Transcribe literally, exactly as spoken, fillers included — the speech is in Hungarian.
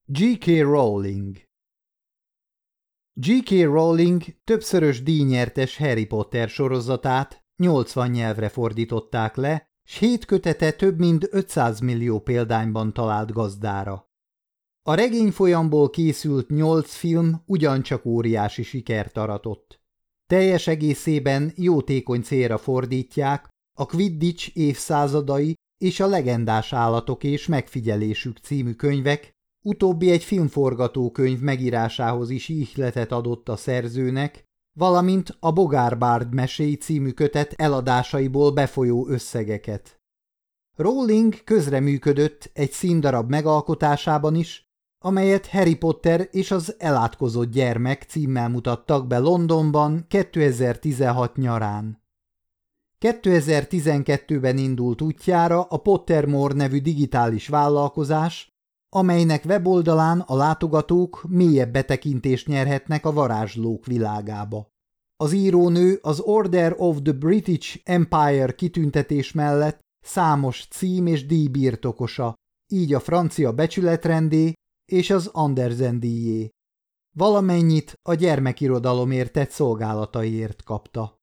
J K. Rowling. J K. Rowling többszörös díjnyertes Harry Potter sorozatát nyolcvan nyelvre fordították le, s hét kötete több mint ötszáz millió példányban talált gazdára. A regényfolyamból készült nyolc film ugyancsak óriási sikert aratott. Teljes egészében jótékony célra fordítják a Quidditch évszázadai és a legendás állatok és megfigyelésük című könyvek, utóbbi egy filmforgatókönyv megírásához is ihletet adott a szerzőnek, valamint a Bogárbárd meséi című kötet eladásaiból befolyó összegeket. Rowling közreműködött egy színdarab megalkotásában is, amelyet Harry Potter és az elátkozott gyermek címmel mutattak be Londonban kétezer-tizenhat nyarán. kétezer-tizenkettőben indult útjára a Pottermore nevű digitális vállalkozás, amelynek weboldalán a látogatók mélyebb betekintést nyerhetnek a varázslók világába. Az írónő az Order of the British Empire kitüntetés mellett számos cím és díj birtokosa, így a francia becsületrendé és az Andersen díjé. Valamennyit a gyermekirodalomért tett szolgálataiért kapta.